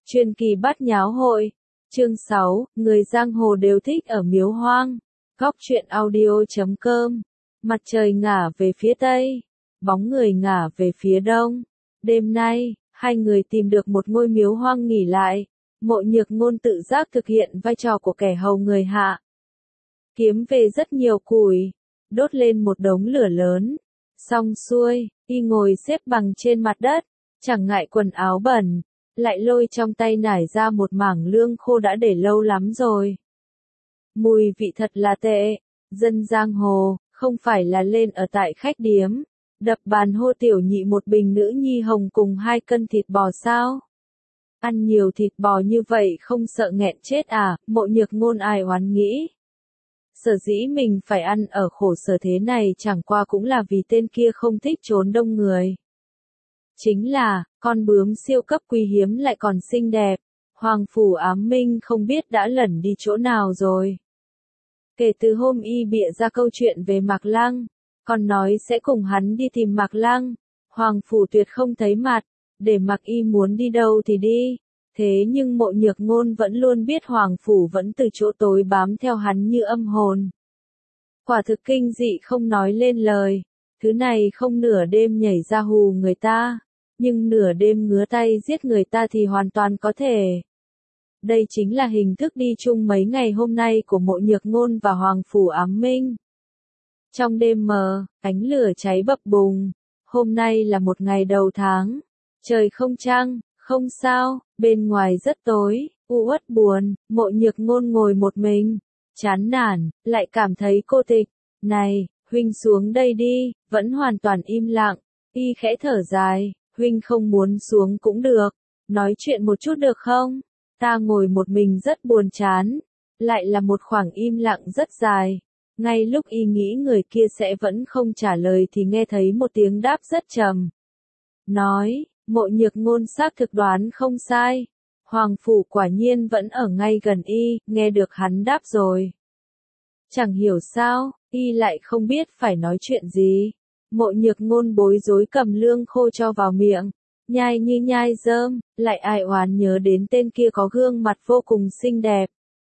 Truyền kỳ bát nháo hội. Chương 6, người giang hồ đều thích ở miếu hoang. Góc truyện audio.com. Mặt trời ngả về phía tây, bóng người ngả về phía đông. Đêm nay, hai người tìm được một ngôi miếu hoang nghỉ lại. Mộ Nhược Ngôn tự giác thực hiện vai trò của kẻ hầu người hạ. Kiếm về rất nhiều củi, đốt lên một đống lửa lớn. Xong xuôi, y ngồi xếp bằng trên mặt đất, chẳng ngại quần áo bẩn, lại lôi trong tay nải ra một mảng lương khô đã để lâu lắm rồi. Mùi vị thật là tệ, dân giang hồ, không phải là lên ở tại khách điếm, đập bàn hô tiểu nhị một bình nữ nhi hồng cùng 2 cân thịt bò sao? Ăn nhiều thịt bò như vậy không sợ nghẹn chết à? Mộ Nhược Ngôn ai oán nghĩ. Sở dĩ mình phải ăn ở khổ sở thế này chẳng qua cũng là vì tên kia không thích trốn đông người. Chính là, con bướm siêu cấp quý hiếm lại còn xinh đẹp, Hoàng Phủ Ám Minh không biết đã lẩn đi chỗ nào rồi. Kể từ hôm y bịa ra câu chuyện về Mạc Lăng, còn nói sẽ cùng hắn đi tìm Mạc Lăng, Hoàng Phủ tuyệt không thấy mặt, để mặc y muốn đi đâu thì đi. Thế nhưng Mộ Nhược Ngôn vẫn luôn biết Hoàng Phủ vẫn từ chỗ tối bám theo hắn như âm hồn. Quả thực kinh dị không nói lên lời, thứ này không nửa đêm nhảy ra hù người ta, nhưng nửa đêm ngứa tay giết người ta thì hoàn toàn có thể. Đây chính là hình thức đi chung mấy ngày hôm nay của Mộ Nhược Ngôn và Hoàng Phủ Ám Minh. Trong đêm mờ, ánh lửa cháy bập bùng, hôm nay là một ngày đầu tháng, trời không trăng, không sao, bên ngoài rất tối, u uất buồn, Mộ Nhược Ngôn ngồi một mình, chán nản, lại cảm thấy cô tịch. Này, huynh xuống đây đi, vẫn hoàn toàn im lặng, y khẽ thở dài, huynh không muốn xuống cũng được, nói chuyện một chút được không? Ta ngồi một mình rất buồn chán, lại là một khoảng im lặng rất dài. Ngay lúc y nghĩ người kia sẽ vẫn không trả lời thì nghe thấy một tiếng đáp rất trầm. Nói, Mộ Nhược Ngôn xác thực đoán không sai. Hoàng Phủ quả nhiên vẫn ở ngay gần y, nghe được hắn đáp rồi. Chẳng hiểu sao, y lại không biết phải nói chuyện gì. Mộ Nhược Ngôn bối rối cầm lương khô cho vào miệng, nhai như nhai rơm, lại ai oán nhớ đến tên kia có gương mặt vô cùng xinh đẹp.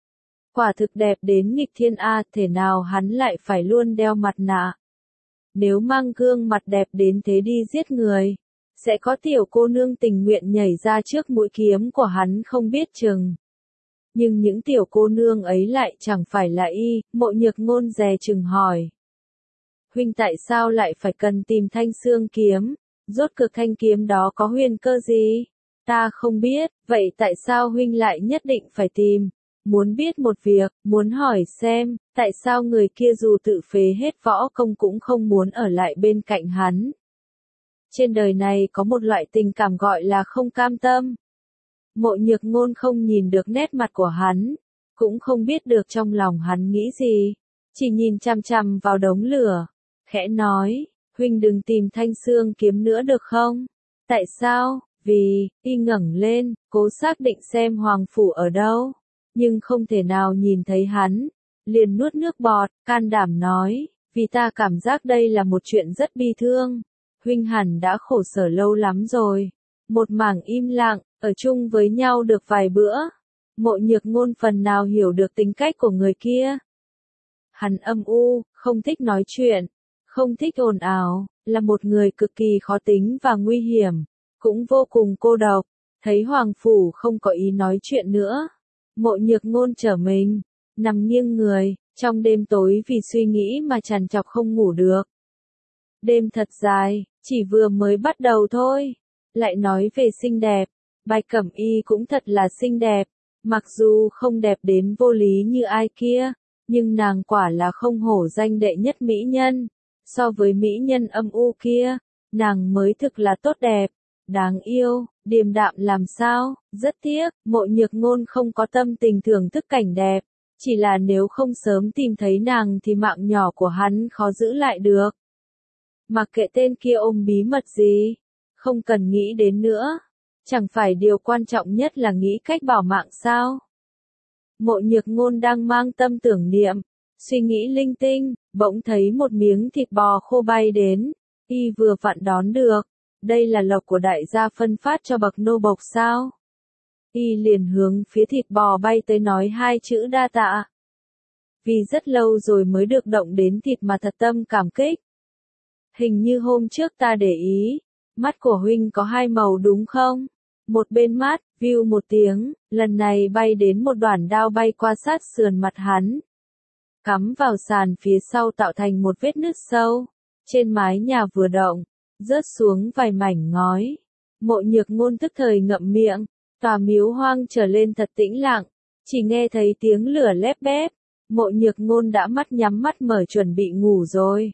Quả thực đẹp đến nghịch thiên a, thể nào hắn lại phải luôn đeo mặt nạ. Nếu mang gương mặt đẹp đến thế đi giết người, sẽ có tiểu cô nương tình nguyện nhảy ra trước mũi kiếm của hắn không biết chừng. Nhưng những tiểu cô nương ấy lại chẳng phải là y. Mộ Nhược Ngôn dè chừng hỏi. Huynh tại sao lại phải cần tìm thanh xương kiếm? Rốt cuộc thanh kiếm đó có huyền cơ gì? Ta không biết, vậy tại sao huynh lại nhất định phải tìm? Muốn biết một việc, muốn hỏi xem, tại sao người kia dù tự phế hết võ công cũng không muốn ở lại bên cạnh hắn? Trên đời này có một loại tình cảm gọi là không cam tâm. Mộ Nhược Ngôn không nhìn được nét mặt của hắn, cũng không biết được trong lòng hắn nghĩ gì, chỉ nhìn chằm chằm vào đống lửa, khẽ nói, huynh đừng tìm thanh xương kiếm nữa được không? Tại sao? Vì, y ngẩng lên, cố xác định xem Hoàng Phủ ở đâu, nhưng không thể nào nhìn thấy hắn, liền nuốt nước bọt, can đảm nói, vì ta cảm giác đây là một chuyện rất bi thương. Huynh hẳn đã khổ sở lâu lắm rồi. Một mảng im lặng, ở chung với nhau được vài bữa. Mộ Nhược Ngôn phần nào hiểu được tính cách của người kia. Hắn âm u, không thích nói chuyện, không thích ồn ào, là một người cực kỳ khó tính và nguy hiểm, cũng vô cùng cô độc. Thấy Hoàng Phủ không có ý nói chuyện nữa, Mộ Nhược Ngôn trở mình, nằm nghiêng người, trong đêm tối vì suy nghĩ mà trằn trọc không ngủ được. Đêm thật dài, chỉ vừa mới bắt đầu thôi. Lại nói về xinh đẹp, Bạch Cẩm Y cũng thật là xinh đẹp, mặc dù không đẹp đến vô lý như ai kia, nhưng nàng quả là không hổ danh đệ nhất mỹ nhân. So với mỹ nhân âm u kia, nàng mới thực là tốt đẹp, đáng yêu, điềm đạm làm sao. Rất tiếc, Mộ Nhược Ngôn không có tâm tình thưởng thức cảnh đẹp, chỉ là nếu không sớm tìm thấy nàng thì mạng nhỏ của hắn khó giữ lại được. Mặc kệ tên kia ôm bí mật gì, không cần nghĩ đến nữa. Chẳng phải điều quan trọng nhất là nghĩ cách bảo mạng sao? Mộ Nhược Ngôn đang mang tâm tưởng niệm, suy nghĩ linh tinh, bỗng thấy một miếng thịt bò khô bay đến, y vừa vặn đón được. Đây là lộc của đại gia phân phát cho bậc nô bộc sao? Y liền hướng phía thịt bò bay tới nói hai chữ đa tạ. Vì rất lâu rồi mới được động đến thịt mà thật tâm cảm kích. Hình như hôm trước ta để ý, mắt của huynh có hai màu đúng không? Một bên mắt, view một tiếng, lần này bay đến một đoạn đao bay qua sát sườn mặt hắn. Cắm vào sàn phía sau tạo thành một vết nứt sâu. Trên mái nhà vừa động, rớt xuống vài mảnh ngói. Mộ Nhược Ngôn tức thời ngậm miệng, tòa miếu hoang trở lên thật tĩnh lặng, chỉ nghe thấy tiếng lửa lép bép. Mộ Nhược Ngôn đã mắt nhắm mắt mở chuẩn bị ngủ rồi.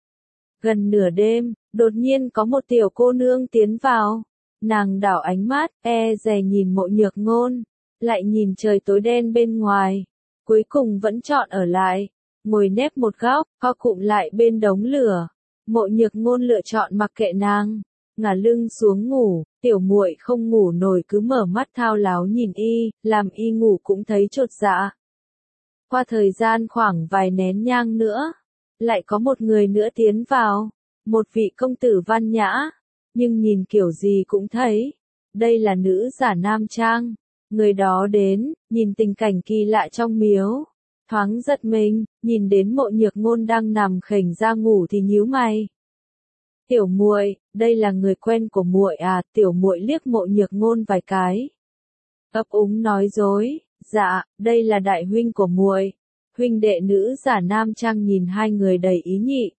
Gần nửa đêm, đột nhiên có một tiểu cô nương tiến vào. Nàng đảo ánh mắt, dè nhìn Mộ Nhược Ngôn, lại nhìn trời tối đen bên ngoài. Cuối cùng vẫn chọn ở lại, ngồi nép một góc, co cụm lại bên đống lửa. Mộ Nhược Ngôn lựa chọn mặc kệ nàng, ngả lưng xuống ngủ. Tiểu muội không ngủ nổi cứ mở mắt thao láo nhìn y, làm y ngủ cũng thấy chột dạ. Qua thời gian khoảng vài nén nhang nữa, lại có một người nữa tiến vào, một vị công tử văn nhã, nhưng nhìn kiểu gì cũng thấy, đây là nữ giả nam trang. Người đó đến, nhìn tình cảnh kỳ lạ trong miếu, thoáng giật mình, nhìn đến Mộ Nhược Ngôn đang nằm khểnh ra ngủ thì nhíu mày. Tiểu muội, đây là người quen của muội à? Tiểu muội liếc Mộ Nhược Ngôn vài cái, ấp úng nói dối, dạ, đây là đại huynh của muội. Huynh đệ nữ giả nam trang nhìn hai người đầy ý nhị.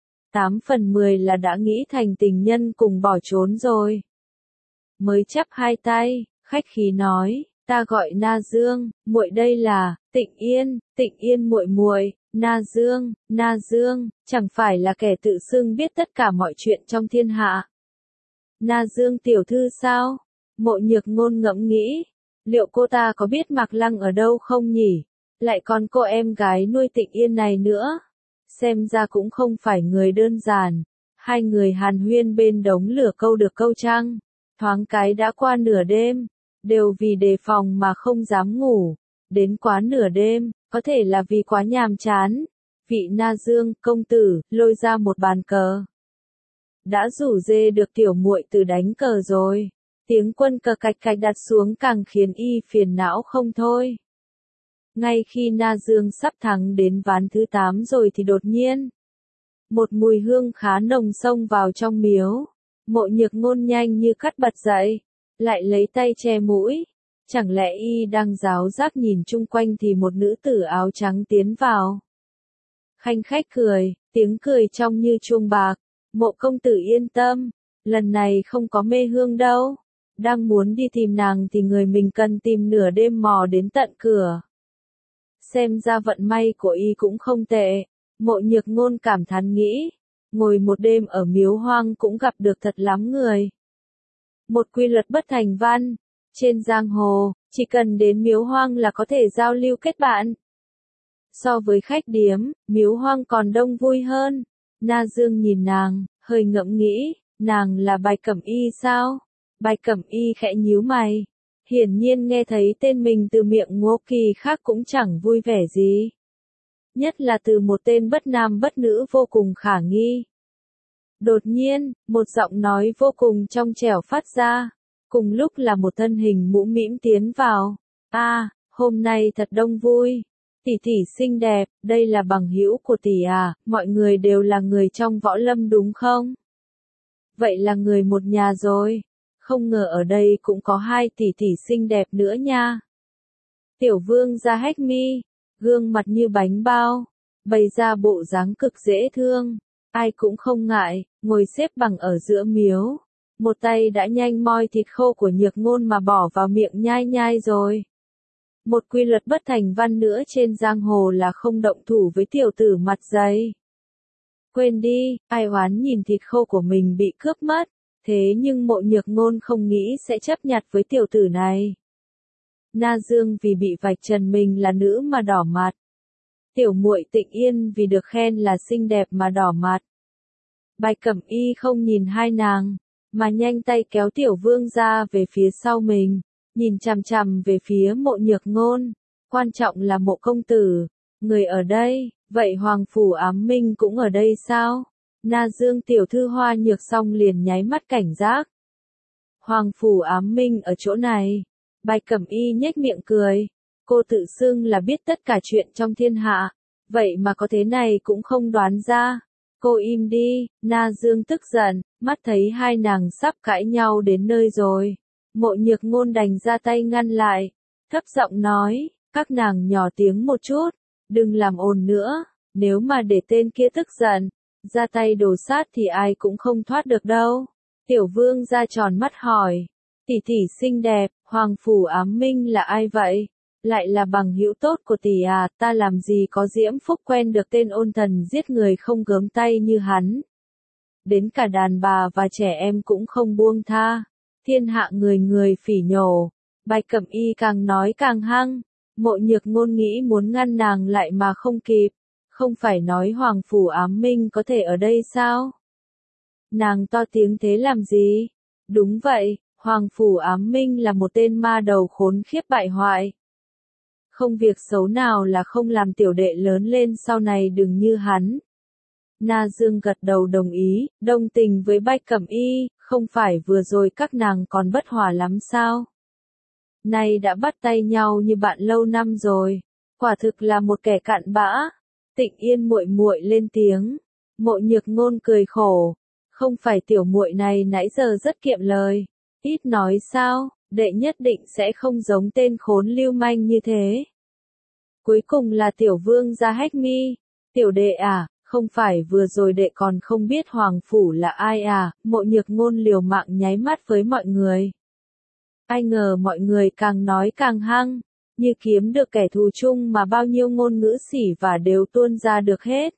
8/10 là đã nghĩ thành tình nhân cùng bỏ trốn rồi. Mới chắp hai tay, khách khí nói, ta gọi Na Dương, muội đây là Tịnh Yên muội muội. Na Dương, chẳng phải là kẻ tự xưng biết tất cả mọi chuyện trong thiên hạ. Na Dương tiểu thư sao? Mộ Nhược Ngôn ngẫm nghĩ, liệu cô ta có biết Mạc Lăng ở đâu không nhỉ? Lại còn cô em gái nuôi Tịnh Yên này nữa. Xem ra cũng không phải người đơn giản. Hai người hàn huyên bên đống lửa câu được câu trăng. Thoáng cái đã qua nửa đêm. Đều vì đề phòng mà không dám ngủ. Đến quá nửa đêm, có thể là vì quá nhàm chán. Vị Na Dương, công tử, lôi ra một bàn cờ. Đã rủ dê được tiểu muội từ đánh cờ rồi. Tiếng quân cờ cạch cạch đặt xuống càng khiến y phiền não không thôi. Ngay khi Na Dương sắp thắng đến ván thứ 8 rồi thì đột nhiên, một mùi hương khá nồng xông vào trong miếu. Mộ Nhược Ngôn nhanh như cắt bật dậy, lại lấy tay che mũi. Chẳng lẽ y đang giáo giác nhìn chung quanh thì một nữ tử áo trắng tiến vào. Khanh khách cười, tiếng cười trong như chuông bạc. Mộ công tử yên tâm, lần này không có mê hương đâu. Đang muốn đi tìm nàng thì người mình cần tìm nửa đêm mò đến tận cửa. Xem ra vận may của y cũng không tệ. Mộ Nhược Ngôn cảm thán nghĩ, ngồi một đêm ở miếu hoang cũng gặp được thật lắm người. Một quy luật bất thành văn, trên giang hồ, chỉ cần đến miếu hoang là có thể giao lưu kết bạn. So với khách điếm, miếu hoang còn đông vui hơn. Na Dương nhìn nàng, hơi ngẫm nghĩ, nàng là Bạch Cẩm Y sao? Bạch Cẩm Y khẽ nhíu mày. Hiển nhiên nghe thấy tên mình từ miệng Ngô Kỳ khác cũng chẳng vui vẻ gì. Nhất là từ một tên bất nam bất nữ vô cùng khả nghi. Đột nhiên, một giọng nói vô cùng trong trẻo phát ra. Cùng lúc là một thân hình mũm mĩm tiến vào. Hôm nay thật đông vui. Tỷ tỷ xinh đẹp, đây là bằng hữu của tỷ à, mọi người đều là người trong võ lâm đúng không? Vậy là người một nhà rồi. Không ngờ ở đây cũng có hai tỷ tỷ xinh đẹp nữa nha. Tiểu Vương ra hách mi, gương mặt như bánh bao, bày ra bộ dáng cực dễ thương, ai cũng không ngại, ngồi xếp bằng ở giữa miếu. Một tay đã nhanh moi thịt khô của Nhược Ngôn mà bỏ vào miệng nhai nhai rồi. Một quy luật bất thành văn nữa trên giang hồ là không động thủ với tiểu tử mặt dày. Quên đi, ai oán nhìn thịt khô của mình bị cướp mất. Thế nhưng Mộ Nhược Ngôn không nghĩ sẽ chấp nhặt với tiểu tử này. Na Dương vì bị vạch trần mình là nữ mà đỏ mặt. Tiểu muội Tịnh Yên vì được khen là xinh đẹp mà đỏ mặt. Bạch Cẩm Y không nhìn hai nàng, mà nhanh tay kéo Tiểu Vương ra về phía sau mình, nhìn chằm chằm về phía Mộ Nhược Ngôn. Quan trọng là Mộ công tử, người ở đây, vậy Hoàng Phủ Ám Minh cũng ở đây sao? Na Dương tiểu thư Hoa Nhược xong liền nháy mắt cảnh giác. Hoàng Phủ Ám Minh ở chỗ này. Bạch Cẩm Y nhếch miệng cười. Cô tự xưng là biết tất cả chuyện trong thiên hạ. Vậy mà có thế này cũng không đoán ra. Cô im đi, Na Dương tức giận, mắt thấy hai nàng sắp cãi nhau đến nơi rồi. Mộ Nhược Ngôn đành ra tay ngăn lại. Thấp giọng nói, các nàng nhỏ tiếng một chút, đừng làm ồn nữa. Nếu mà để tên kia tức giận, ra tay đổ sát thì ai cũng không thoát được đâu. Tiểu Vương ra tròn mắt hỏi. Tỷ tỷ xinh đẹp, Hoàng Phủ Ám Minh là ai vậy? Lại là bằng hữu tốt của tỷ à, ta làm gì có diễm phúc quen được tên ôn thần giết người không gớm tay như hắn. Đến cả đàn bà và trẻ em cũng không buông tha. Thiên hạ người người phỉ nhổ. Bạch Cẩm Y càng nói càng hăng. Mộ Nhược Ngôn nghĩ muốn ngăn nàng lại mà không kịp. Không phải nói Hoàng Phủ Ám Minh có thể ở đây sao? Nàng to tiếng thế làm gì? Đúng vậy, Hoàng Phủ Ám Minh là một tên ma đầu khốn khiếp bại hoại. Không việc xấu nào là không làm tiểu đệ lớn lên sau này đừng như hắn. Na Dương gật đầu đồng ý, đồng tình với Bạch Cẩm Y, không phải vừa rồi các nàng còn bất hòa lắm sao? Nay đã bắt tay nhau như bạn lâu năm rồi, quả thực là một kẻ cặn bã. Tịnh Yên muội muội lên tiếng. Mộ Nhược Ngôn cười khổ, không phải tiểu muội này nãy giờ rất kiệm lời, ít nói sao, đệ nhất định sẽ không giống tên khốn lưu manh như thế. Cuối cùng là Tiểu Vương ra hách mi. Tiểu đệ à, không phải vừa rồi đệ còn không biết Hoàng Phủ là ai à? Mộ Nhược Ngôn liều mạng nháy mắt với mọi người. Ai ngờ mọi người càng nói càng hăng, như kiếm được kẻ thù chung mà bao nhiêu ngôn ngữ xỉ và đều tuôn ra được hết.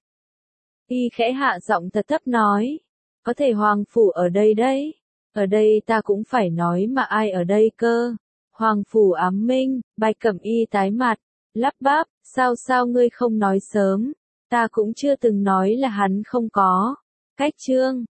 Y khẽ hạ giọng thật thấp nói, có thể Hoàng Phủ ở đây đấy. Ở đây ta cũng phải nói mà ai ở đây cơ? Hoàng Phủ Ám Minh. Bạch Cẩm Y tái mặt, lắp bắp, sao ngươi không nói sớm? Ta cũng chưa từng nói là hắn không có. Cách chương